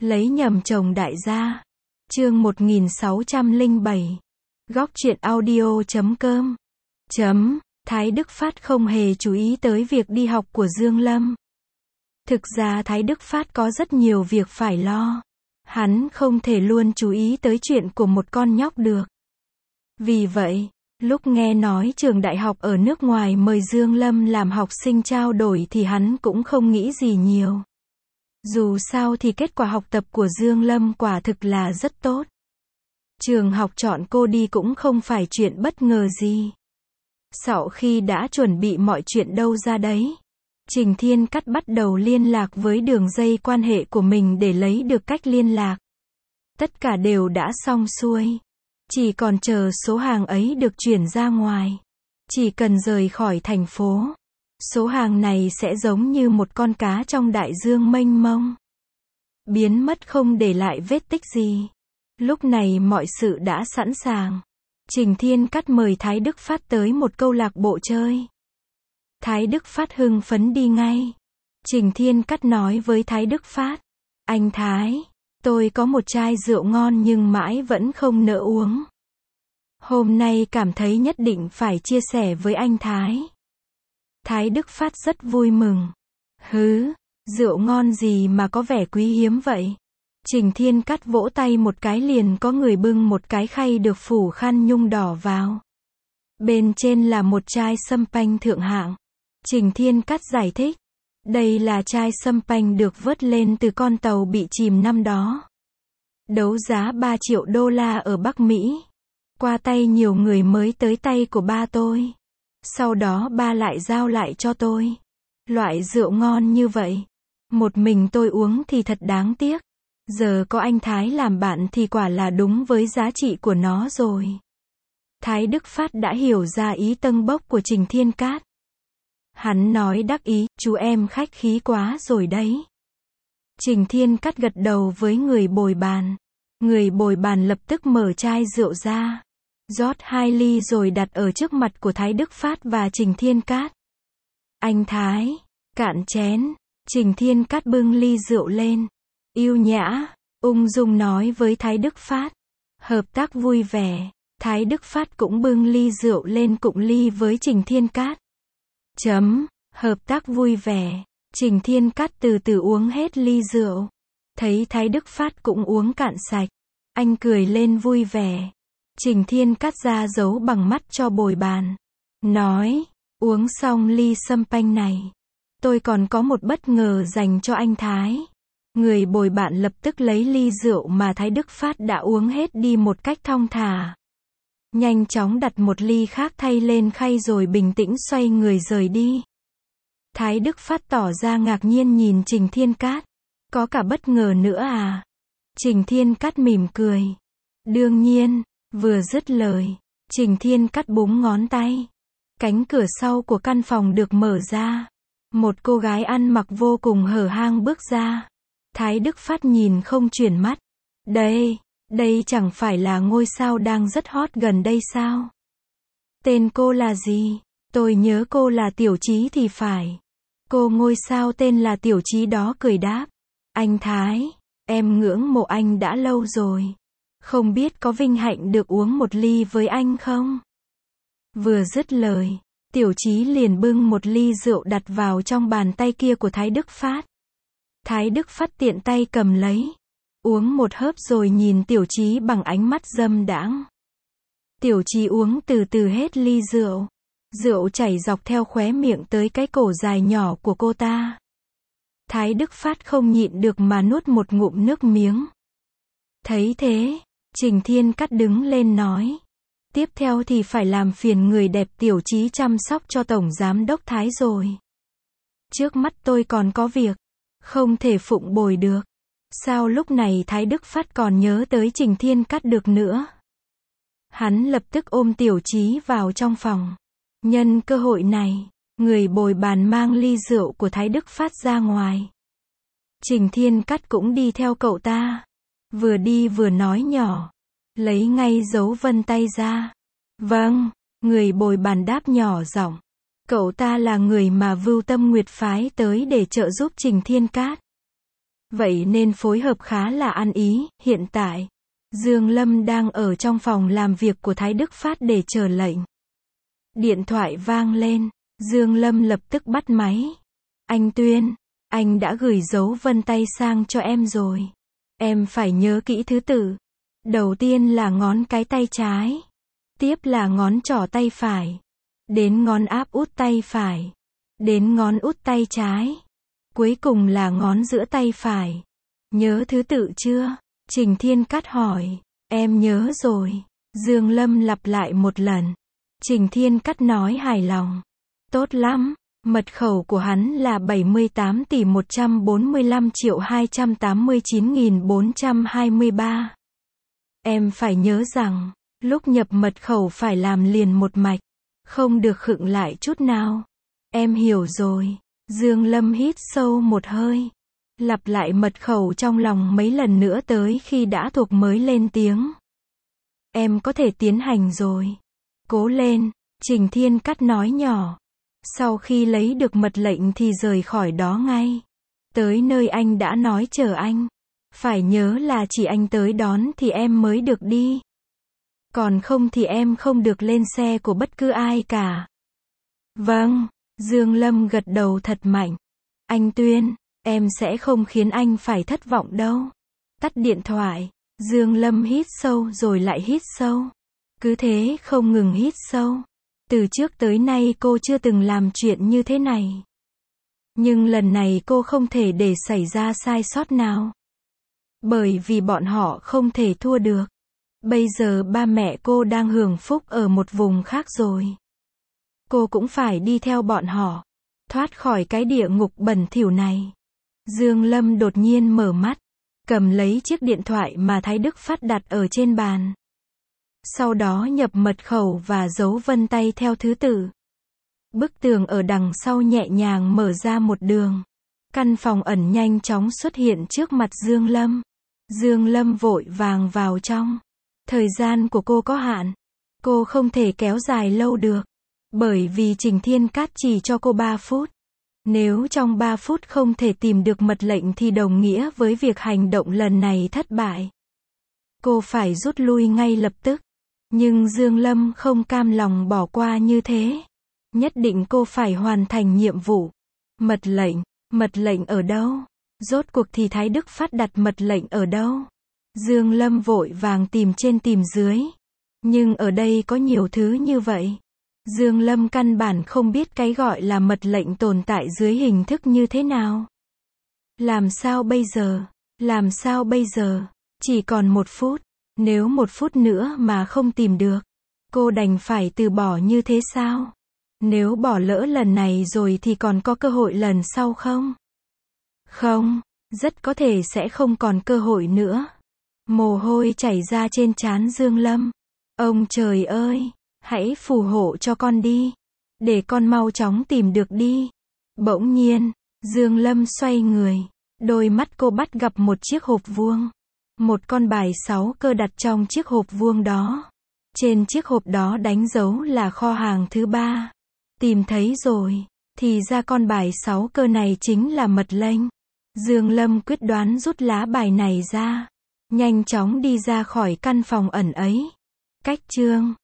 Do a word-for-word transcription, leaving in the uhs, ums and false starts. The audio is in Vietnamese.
Lấy nhầm chồng đại gia. Chương một nghìn sáu trăm lẻ bảy. Góc truyện audio chấm com. Chấm. Thái Đức Phát không hề chú ý tới việc đi học của Dương Lâm. Thực ra Thái Đức Phát có rất nhiều việc phải lo. Hắn không thể luôn chú ý tới chuyện của một con nhóc được. Vì vậy, lúc nghe nói trường đại học ở nước ngoài mời Dương Lâm làm học sinh trao đổi thì hắn cũng không nghĩ gì nhiều. Dù sao thì kết quả học tập của Dương Lâm quả thực là rất tốt. Trường học chọn cô đi cũng không phải chuyện bất ngờ gì. Sau khi đã chuẩn bị mọi chuyện đâu ra đấy, Trình Thiên Cát bắt đầu liên lạc với đường dây quan hệ của mình để lấy được cách liên lạc. Tất cả đều đã xong xuôi. Chỉ còn chờ số hàng ấy được chuyển ra ngoài. Chỉ cần rời khỏi thành phố, số hàng này sẽ giống như một con cá trong đại dương mênh mông, biến mất không để lại vết tích gì. Lúc này mọi sự đã sẵn sàng. Trình Thiên Cát mời Thái Đức Phát tới một câu lạc bộ chơi. Thái Đức Phát hưng phấn đi ngay. Trình Thiên Cát nói với Thái Đức Phát: "Anh Thái, tôi có một chai rượu ngon nhưng mãi vẫn không nỡ uống. Hôm nay cảm thấy nhất định phải chia sẻ với anh Thái." Thái Đức Phát rất vui mừng. "Hứ, rượu ngon gì mà có vẻ quý hiếm vậy?" Trình Thiên Cát vỗ tay một cái liền có người bưng một cái khay được phủ khăn nhung đỏ vào. Bên trên là một chai sâm panh thượng hạng. Trình Thiên Cát giải thích: "Đây là chai sâm panh được vớt lên từ con tàu bị chìm năm đó. Đấu giá ba triệu đô la ở Bắc Mỹ. Qua tay nhiều người mới tới tay của ba tôi. Sau đó ba lại giao lại cho tôi. Loại rượu ngon như vậy, một mình tôi uống thì thật đáng tiếc. Giờ có anh Thái làm bạn thì quả là đúng với giá trị của nó rồi." Thái Đức Phát đã hiểu ra ý tâng bốc của Trình Thiên Cát. Hắn nói đắc ý: "Chú em khách khí quá rồi đấy." Trình Thiên Cát gật đầu với người bồi bàn. Người bồi bàn lập tức mở chai rượu ra, rót hai ly rồi đặt ở trước mặt của Thái Đức Phát và Trình Thiên Cát. "Anh Thái, cạn chén." Trình Thiên Cát bưng ly rượu lên, yêu nhã, ung dung nói với Thái Đức Phát: "Hợp tác vui vẻ." Thái Đức Phát cũng bưng ly rượu lên cụng ly với Trình Thiên Cát. Chấm. Hợp tác vui vẻ. Trình Thiên Cát từ từ uống hết ly rượu. Thấy Thái Đức Phát cũng uống cạn sạch, anh cười lên vui vẻ. Trình Thiên Cát ra dấu bằng mắt cho bồi bàn, nói: "Uống xong ly sâm panh này, tôi còn có một bất ngờ dành cho anh Thái." Người bồi bạn lập tức lấy ly rượu mà Thái Đức Phát đã uống hết đi một cách thong thả. Nhanh chóng đặt một ly khác thay lên khay rồi bình tĩnh xoay người rời đi. Thái Đức Phát tỏ ra ngạc nhiên nhìn Trình Thiên Cát. "Có cả bất ngờ nữa à?" Trình Thiên Cát mỉm cười. "Đương nhiên." Vừa dứt lời, Trình Thiên Cát búng ngón tay. Cánh cửa sau của căn phòng được mở ra. Một cô gái ăn mặc vô cùng hở hang bước ra. Thái Đức Phát nhìn không chuyển mắt. Đây, đây chẳng phải là ngôi sao đang rất hot gần đây sao? Tên cô là gì? Tôi nhớ cô là Tiểu Chí thì phải. Cô ngôi sao tên là Tiểu Chí đó cười đáp: "Anh Thái, em ngưỡng mộ anh đã lâu rồi. Không biết có vinh hạnh được uống một ly với anh không?" Vừa dứt lời, Tiểu Chí liền bưng một ly rượu đặt vào trong bàn tay kia của Thái Đức Phát. Thái Đức Phát tiện tay cầm lấy, uống một hớp rồi nhìn Tiểu Chí bằng ánh mắt dâm đãng. Tiểu Chí uống từ từ hết ly rượu. Rượu chảy dọc theo khóe miệng tới cái cổ dài nhỏ của cô ta. Thái Đức Phát không nhịn được mà nuốt một ngụm nước miếng. Thấy thế, Trình Thiên Cát đứng lên nói: "Tiếp theo thì phải làm phiền người đẹp Tiểu Chí chăm sóc cho Tổng Giám đốc Thái rồi. Trước mắt tôi còn có việc, không thể phụng bồi được." Sao lúc này Thái Đức Phát còn nhớ tới Trình Thiên Cát được nữa? Hắn lập tức ôm Tiểu Chí vào trong phòng. Nhân cơ hội này, người bồi bàn mang ly rượu của Thái Đức Phát ra ngoài. Trình Thiên Cát cũng đi theo cậu ta. Vừa đi vừa nói nhỏ, lấy ngay dấu vân tay ra. "Vâng." Người bồi bàn đáp nhỏ giọng. Cậu ta là người mà Vưu Tâm Nguyệt phái tới để trợ giúp Trình Thiên Cát. Vậy nên phối hợp khá là ăn ý. Hiện tại, Dương Lâm đang ở trong phòng làm việc của Thái Đức Phát để chờ lệnh. Điện thoại vang lên, Dương Lâm lập tức bắt máy. Anh Tuyên, anh đã gửi dấu vân tay sang cho em rồi. Em phải nhớ kỹ thứ tự. Đầu tiên là ngón cái tay trái. Tiếp là ngón trỏ tay phải. Đến ngón áp út tay phải. Đến ngón út tay trái. Cuối cùng là ngón giữa tay phải. Nhớ thứ tự chưa? Trình Thiên Cát hỏi. Em nhớ rồi. Dương Lâm lặp lại một lần. Trình Thiên Cát nói hài lòng. Tốt lắm. Mật khẩu của hắn là bảy mươi tám tỷ một trăm bốn mươi lăm triệu hai trăm tám mươi chín nghìn bốn trăm hai mươi ba. Em phải nhớ rằng, lúc nhập mật khẩu phải làm liền một mạch. Không được khựng lại chút nào. Em hiểu rồi. Dương Lâm hít sâu một hơi. Lặp lại mật khẩu trong lòng mấy lần nữa tới khi đã thuộc mới lên tiếng. Em có thể tiến hành rồi. Cố lên, Trình Thiên Cát nói nhỏ. Sau khi lấy được mật lệnh thì rời khỏi đó ngay. Tới nơi anh đã nói chờ anh. Phải nhớ là chỉ anh tới đón thì em mới được đi. Còn không thì em không được lên xe của bất cứ ai cả. Vâng, Dương Lâm gật đầu thật mạnh. Anh Tuyên, em sẽ không khiến anh phải thất vọng đâu. Tắt điện thoại, Dương Lâm hít sâu rồi lại hít sâu. Cứ thế không ngừng hít sâu. Từ trước tới nay cô chưa từng làm chuyện như thế này. Nhưng lần này cô không thể để xảy ra sai sót nào. Bởi vì bọn họ không thể thua được. Bây giờ ba mẹ cô đang hưởng phúc ở một vùng khác rồi. Cô cũng phải đi theo bọn họ. Thoát khỏi cái địa ngục bẩn thỉu này. Dương Lâm đột nhiên mở mắt. Cầm lấy chiếc điện thoại mà Thái Đức Phát đặt ở trên bàn. Sau đó nhập mật khẩu và dấu vân tay theo thứ tự. Bức tường ở đằng sau nhẹ nhàng mở ra một đường. Căn phòng ẩn nhanh chóng xuất hiện trước mặt Dương Lâm. Dương Lâm vội vàng vào trong. Thời gian của cô có hạn. Cô không thể kéo dài lâu được. Bởi vì Trình Thiên Cát chỉ cho cô ba phút. Nếu trong ba phút không thể tìm được mật lệnh thì đồng nghĩa với việc hành động lần này thất bại. Cô phải rút lui ngay lập tức. Nhưng Dương Lâm không cam lòng bỏ qua như thế. Nhất định cô phải hoàn thành nhiệm vụ. Mật lệnh, mật lệnh ở đâu? Rốt cuộc thì Thái Đức Phát đặt mật lệnh ở đâu? Dương Lâm vội vàng tìm trên tìm dưới. Nhưng ở đây có nhiều thứ như vậy. Dương Lâm căn bản không biết cái gọi là mật lệnh tồn tại dưới hình thức như thế nào. Làm sao bây giờ? Làm sao bây giờ? Chỉ còn một phút. Nếu một phút nữa mà không tìm được, cô đành phải từ bỏ như thế sao? Nếu bỏ lỡ lần này rồi thì còn có cơ hội lần sau không? Không, rất có thể sẽ không còn cơ hội nữa. Mồ hôi chảy ra trên trán Dương Lâm. Ông trời ơi, hãy phù hộ cho con đi. Để con mau chóng tìm được đi. Bỗng nhiên, Dương Lâm xoay người. Đôi mắt cô bắt gặp một chiếc hộp vuông. Một con bài sáu cơ đặt trong chiếc hộp vuông đó. Trên chiếc hộp đó đánh dấu là kho hàng thứ ba. Tìm thấy rồi. Thì ra con bài sáu cơ này chính là mật lệnh. Dương Lâm quyết đoán rút lá bài này ra. Nhanh chóng đi ra khỏi căn phòng ẩn ấy. Cách chương